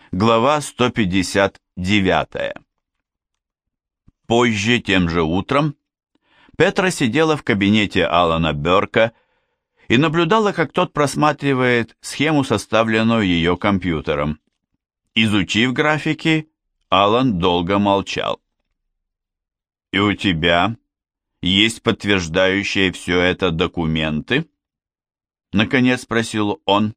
Глава 159. Позже, тем же утром, Петра сидела в кабинете Алана Бёрка и наблюдала, как тот просматривает схему, составленную ее компьютером. Изучив графики, Алан долго молчал. «И у тебя есть подтверждающие все это документы?» Наконец спросил он.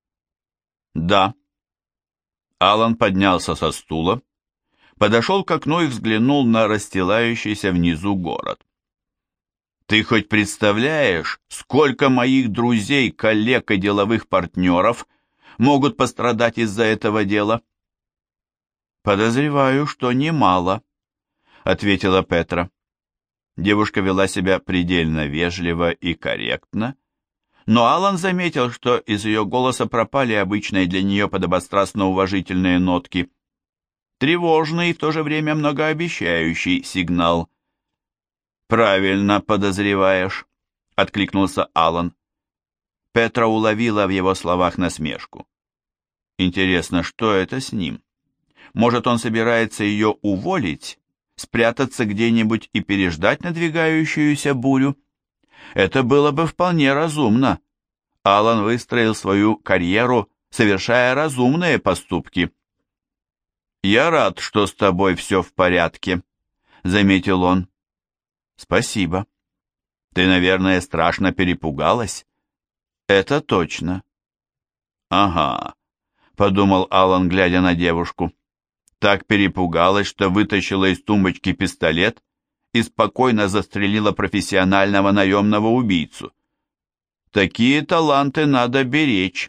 «Да». Алан поднялся со стула, подошел к окну и взглянул на расстилающийся внизу город. «Ты хоть представляешь, сколько моих друзей, коллег и деловых партнеров могут пострадать из-за этого дела?» «Подозреваю, что немало», — ответила Петра. Девушка вела себя предельно вежливо и корректно, но Алан заметил, что из ее голоса пропали обычные для нее подобострастно-уважительные нотки. Тревожный и в то же время многообещающий сигнал. «Правильно подозреваешь», — откликнулся Алан. Петра уловила в его словах насмешку. «Интересно, что это с ним? Может, он собирается ее уволить, спрятаться где-нибудь и переждать надвигающуюся бурю? Это было бы вполне разумно. Алан выстроил свою карьеру, совершая разумные поступки». «Я рад, что с тобой все в порядке», — заметил он. «Спасибо. Ты, наверное, страшно перепугалась?» «Это точно». «Ага», — подумал Алан, глядя на девушку. Так перепугалась, что вытащила из тумбочки пистолет и спокойно застрелила профессионального наемного убийцу. Такие таланты надо беречь.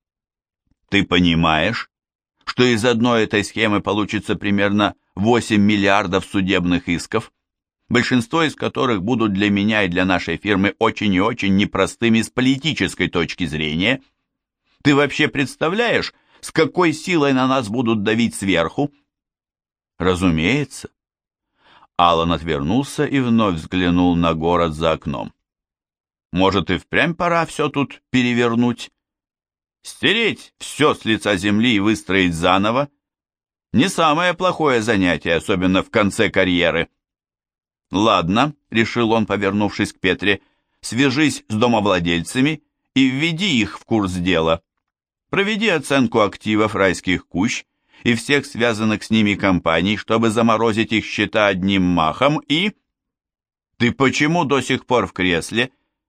Ты понимаешь, что из одной этой схемы получится примерно 8 миллиардов судебных исков, большинство из которых будут для меня и для нашей фирмы очень и очень непростыми с политической точки зрения? Ты вообще представляешь, с какой силой на нас будут давить сверху? Разумеется. Алан отвернулся и вновь взглянул на город за окном. Может, и впрямь пора все тут перевернуть? Стереть все с лица земли и выстроить заново? Не самое плохое занятие, особенно в конце карьеры. «Ладно», — решил он, повернувшись к Петре, — «свяжись с домовладельцами и введи их в курс дела. Проведи оценку активов райских кущ и всех связанных с ними компаний, чтобы заморозить их счета одним махом и...» «Ты почему до сих пор в кресле?»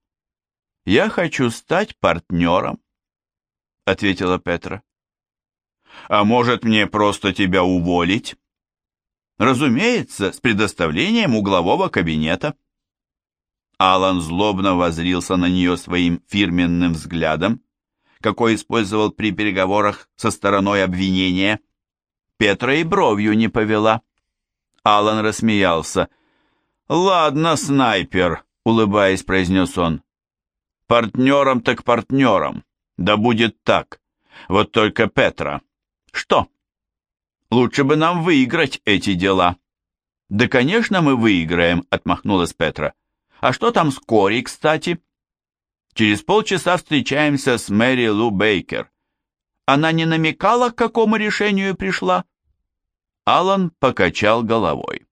«Я хочу стать партнером», — ответила Петра. «А может, мне просто тебя уволить?» «Разумеется, с предоставлением углового кабинета». Алан злобно воззрился на нее своим фирменным взглядом, какой использовал при переговорах со стороной обвинения. Петра и бровью не повела. Алан рассмеялся. «Ладно, снайпер», — улыбаясь, произнес он. «Партнером так партнером. Да будет так. Вот только, Петра, что? Лучше бы нам выиграть эти дела». «Да, конечно, мы выиграем», — отмахнулась Петра. «А что там с Кори, кстати?» «Через полчаса встречаемся с Мэри Лу Бейкер. Она не намекала, к какому решению пришла?» Алан покачал головой.